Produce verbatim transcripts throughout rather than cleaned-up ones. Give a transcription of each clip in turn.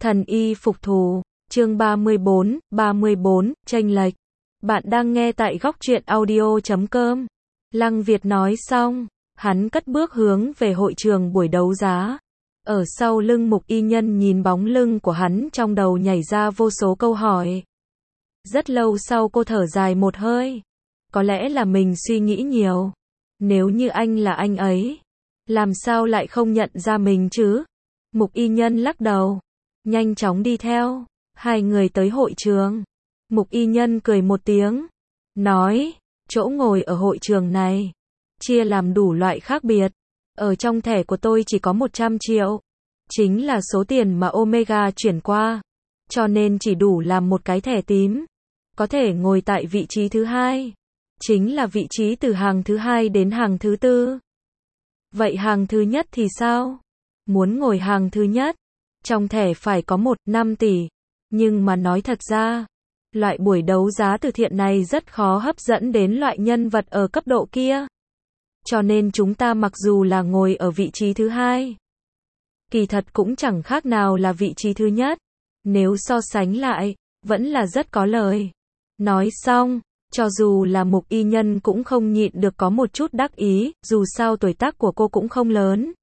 Thần y phục thù, chương ba mươi bốn, ba mươi bốn, chênh lệch. Bạn đang nghe tại góc truyện audio chấm com. Lăng Việt nói xong, hắn cất bước hướng về hội trường buổi đấu giá. Ở sau lưng Mục Y Nhân nhìn bóng lưng của hắn trong đầu nhảy ra vô số câu hỏi. Rất lâu sau cô thở dài một hơi. Có lẽ là mình suy nghĩ nhiều. Nếu như anh là anh ấy, làm sao lại không nhận ra mình chứ? Mục Y Nhân lắc đầu, nhanh chóng đi theo. Hai người tới hội trường. Mục Y Nhân cười một tiếng, nói, chỗ ngồi ở hội trường này, chia làm đủ loại khác biệt. Ở trong thẻ của tôi chỉ có một trăm triệu. Chính là số tiền mà Omega chuyển qua. Cho nên chỉ đủ làm một cái thẻ tím. Có thể ngồi tại vị trí thứ hai. Chính là vị trí từ hàng thứ hai đến hàng thứ tư. Vậy hàng thứ nhất thì sao? Muốn ngồi hàng thứ nhất, trong thẻ phải có một năm tỷ. Nhưng mà nói thật ra, loại buổi đấu giá từ thiện này rất khó hấp dẫn đến loại nhân vật ở cấp độ kia. Cho nên chúng ta mặc dù là ngồi ở vị trí thứ hai, kỳ thật cũng chẳng khác nào là vị trí thứ nhất. Nếu so sánh lại, vẫn là rất có lời. Nói xong, cho dù là Mục Y Nhân cũng không nhịn được có một chút đắc ý, dù sao tuổi tác của cô cũng không lớn.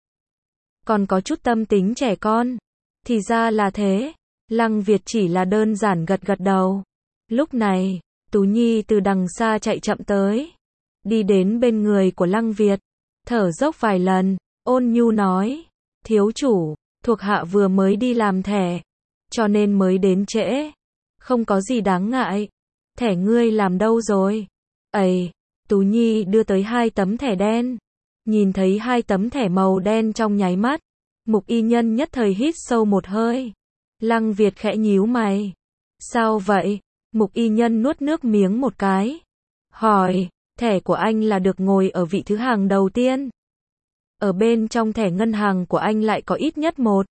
Còn có chút tâm tính trẻ con. Thì ra là thế. Lăng Việt chỉ là đơn giản gật gật đầu. Lúc này, Tú Nhi từ đằng xa chạy chậm tới. Đi đến bên người của Lăng Việt. Thở dốc vài lần, ôn nhu nói. Thiếu chủ, thuộc hạ vừa mới đi làm thẻ. Cho nên mới đến trễ. Không có gì đáng ngại. Thẻ ngươi làm đâu rồi? Ây, Tú Nhi đưa tới hai tấm thẻ đen. Nhìn thấy hai tấm thẻ màu đen trong nháy mắt. Mục Y Nhân nhất thời hít sâu một hơi. Lăng Việt khẽ nhíu mày. Sao vậy? Mục Y Nhân nuốt nước miếng một cái. Hỏi, thẻ của anh là được ngồi ở vị thứ hàng đầu tiên. Ở bên trong thẻ ngân hàng của anh lại có ít nhất một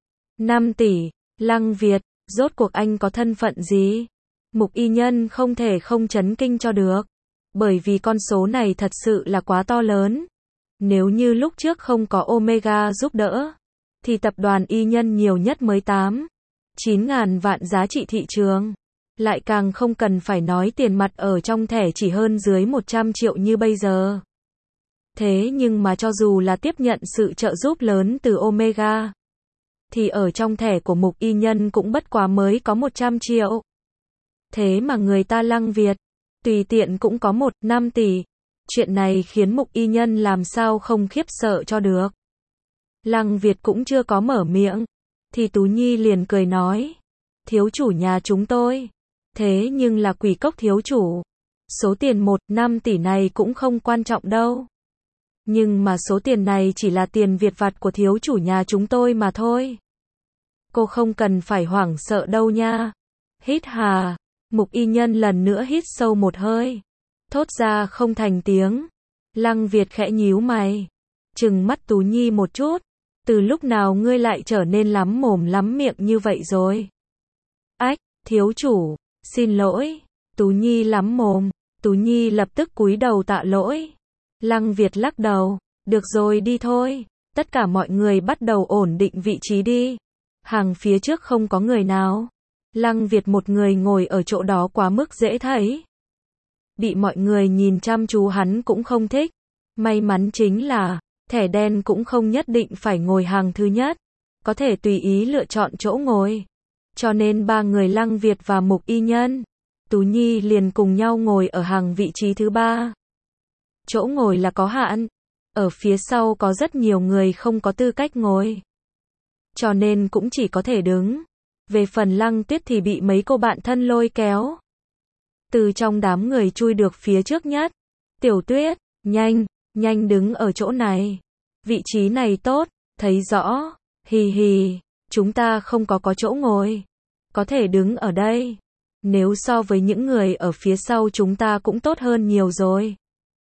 năm tỷ. Lăng Việt, rốt cuộc anh có thân phận gì? Mục Y Nhân không thể không chấn kinh cho được. Bởi vì con số này thật sự là quá to lớn. Nếu như lúc trước không có Omega giúp đỡ, thì tập đoàn Y Nhân nhiều nhất mới tám, chín ngàn vạn giá trị thị trường. Lại càng không cần phải nói tiền mặt ở trong thẻ chỉ hơn dưới một trăm triệu như bây giờ. Thế nhưng mà cho dù là tiếp nhận sự trợ giúp lớn từ Omega, thì ở trong thẻ của Mục Y Nhân cũng bất quá mới có một trăm triệu. Thế mà người ta Lăng Việt, tùy tiện cũng có một năm tỷ. Chuyện này khiến Mục Y Nhân làm sao không khiếp sợ cho được. Lăng Việt cũng chưa có mở miệng, thì Tú Nhi liền cười nói. Thiếu chủ nhà chúng tôi. Thế nhưng là Quỷ Cốc thiếu chủ. Số tiền một năm tỷ này cũng không quan trọng đâu. Nhưng mà số tiền này chỉ là tiền Việt vặt của thiếu chủ nhà chúng tôi mà thôi. Cô không cần phải hoảng sợ đâu nha. Hít hà. Mục Y Nhân lần nữa hít sâu một hơi. Thốt ra không thành tiếng. Lăng Việt khẽ nhíu mày. Trừng mắt Tú Nhi một chút. Từ lúc nào ngươi lại trở nên lắm mồm lắm miệng như vậy rồi? Ách, thiếu chủ, xin lỗi. Tú Nhi lắm mồm. Tú Nhi lập tức cúi đầu tạ lỗi. Lăng Việt lắc đầu. Được rồi đi thôi. Tất cả mọi người bắt đầu ổn định vị trí đi. Hàng phía trước không có người nào. Lăng Việt một người ngồi ở chỗ đó quá mức dễ thấy. Bị mọi người nhìn chăm chú hắn cũng không thích. May mắn chính là, thẻ đen cũng không nhất định phải ngồi hàng thứ nhất. Có thể tùy ý lựa chọn chỗ ngồi. Cho nên ba người Lăng Việt và Mục Y Nhân, Tú Nhi liền cùng nhau ngồi ở hàng vị trí thứ ba. Chỗ ngồi là có hạn. Ở phía sau có rất nhiều người không có tư cách ngồi. Cho nên cũng chỉ có thể đứng. Về phần Lăng Tuyết thì bị mấy cô bạn thân lôi kéo. Từ trong đám người chui được phía trước nhất. Tiểu Tuyết, nhanh, nhanh đứng ở chỗ này. Vị trí này tốt, thấy rõ. Hì hì, chúng ta không có có chỗ ngồi. Có thể đứng ở đây. Nếu so với những người ở phía sau chúng ta cũng tốt hơn nhiều rồi.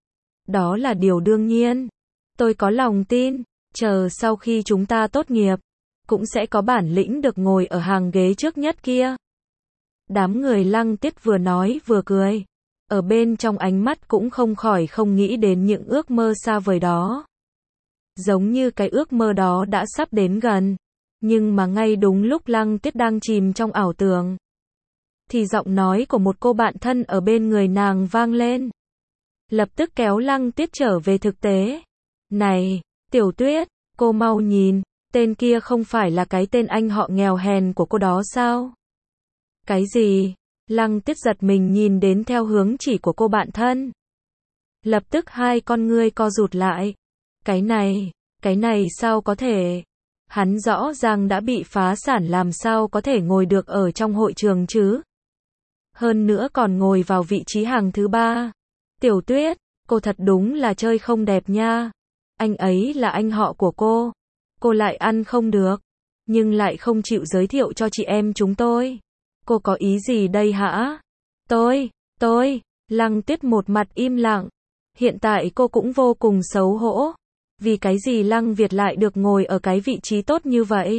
Đó là điều đương nhiên. Tôi có lòng tin, chờ sau khi chúng ta tốt nghiệp, cũng sẽ có bản lĩnh được ngồi ở hàng ghế trước nhất kia. Đám người Lăng Tiết vừa nói vừa cười. Ở bên trong ánh mắt cũng không khỏi không nghĩ đến những ước mơ xa vời đó. Giống như cái ước mơ đó đã sắp đến gần. Nhưng mà ngay đúng lúc Lăng Tuyết đang chìm trong ảo tưởng, thì giọng nói của một cô bạn thân ở bên người nàng vang lên. Lập tức kéo Lăng Tuyết trở về thực tế. Này, Tiểu Tuyết, cô mau nhìn, tên kia không phải là cái tên anh họ nghèo hèn của cô đó sao? Cái gì? Lăng Tuyết giật mình nhìn đến theo hướng chỉ của cô bạn thân. Lập tức hai con ngươi co rụt lại. Cái này, cái này sao có thể? Hắn rõ ràng đã bị phá sản, làm sao có thể ngồi được ở trong hội trường chứ? Hơn nữa còn ngồi vào vị trí hàng thứ ba. Tiểu Tuyết, cô thật đúng là chơi không đẹp nha. Anh ấy là anh họ của cô. Cô lại ăn không được, nhưng lại không chịu giới thiệu cho chị em chúng tôi. Cô có ý gì đây hả? Tôi, tôi, Lăng Tuyết một mặt im lặng. Hiện tại cô cũng vô cùng xấu hổ. Vì cái gì Lăng Việt lại được ngồi ở cái vị trí tốt như vậy?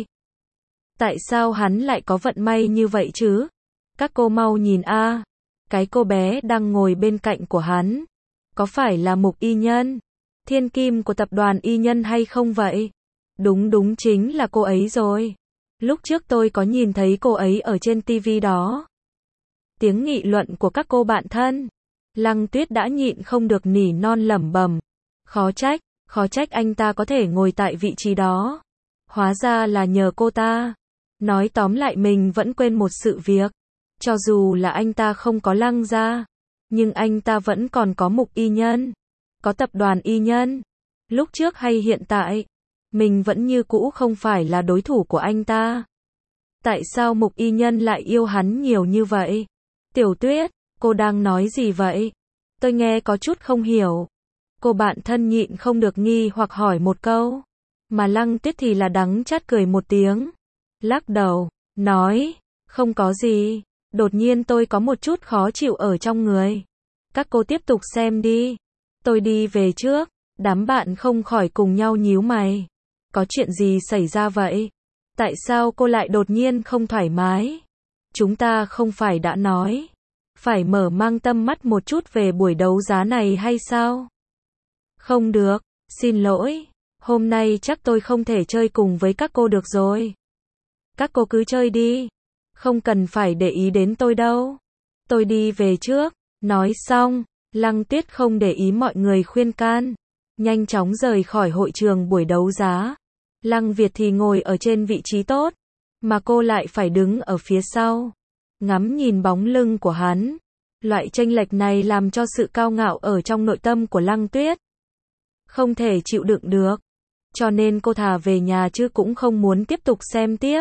Tại sao hắn lại có vận may như vậy chứ? Các cô mau nhìn a, cái cô bé đang ngồi bên cạnh của hắn. Có phải là Mục Y Nhân, thiên kim của tập đoàn Y Nhân hay không vậy? Đúng đúng chính là cô ấy rồi. Lúc trước tôi có nhìn thấy cô ấy ở trên ti vi đó. Tiếng nghị luận của các cô bạn thân. Lăng Tuyết đã nhịn không được nỉ non lẩm bẩm. Khó trách, khó trách anh ta có thể ngồi tại vị trí đó. Hóa ra là nhờ cô ta. Nói tóm lại mình vẫn quên một sự việc. Cho dù là anh ta không có Lăng gia, nhưng anh ta vẫn còn có Mục Y Nhân, có tập đoàn Y Nhân. Lúc trước hay hiện tại, mình vẫn như cũ không phải là đối thủ của anh ta. Tại sao Mục Y Nhân lại yêu hắn nhiều như vậy? Tiểu Tuyết, cô đang nói gì vậy? Tôi nghe có chút không hiểu. Cô bạn thân nhịn không được nghi hoặc hỏi một câu. Mà Lăng Tuyết thì là đắng chát cười một tiếng. Lắc đầu, nói, không có gì. Đột nhiên tôi có một chút khó chịu ở trong người. Các cô tiếp tục xem đi. Tôi đi về trước. Đám bạn không khỏi cùng nhau nhíu mày. Có chuyện gì xảy ra vậy? Tại sao cô lại đột nhiên không thoải mái? Chúng ta không phải đã nói phải mở mang tâm mắt một chút về buổi đấu giá này hay sao? Không được, xin lỗi. Hôm nay chắc tôi không thể chơi cùng với các cô được rồi. Các cô cứ chơi đi. Không cần phải để ý đến tôi đâu. Tôi đi về trước. Nói xong, Lăng Tuyết không để ý mọi người khuyên can. Nhanh chóng rời khỏi hội trường buổi đấu giá. Lăng Việt thì ngồi ở trên vị trí tốt. Mà cô lại phải đứng ở phía sau. Ngắm nhìn bóng lưng của hắn. Loại chênh lệch này làm cho sự cao ngạo ở trong nội tâm của Lăng Tuyết không thể chịu đựng được. Cho nên cô thà về nhà chứ cũng không muốn tiếp tục xem tiếp.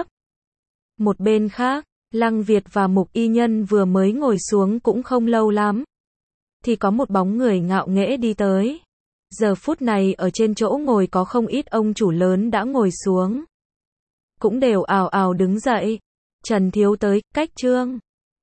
Một bên khác, Lăng Việt và Mục Y Nhân vừa mới ngồi xuống cũng không lâu lắm. Thì có một bóng người ngạo nghễ đi tới. Giờ phút này ở trên chỗ ngồi có không ít ông chủ lớn đã ngồi xuống. Cũng đều ào ào đứng dậy. Trần Thiếu tới, Cách Trương.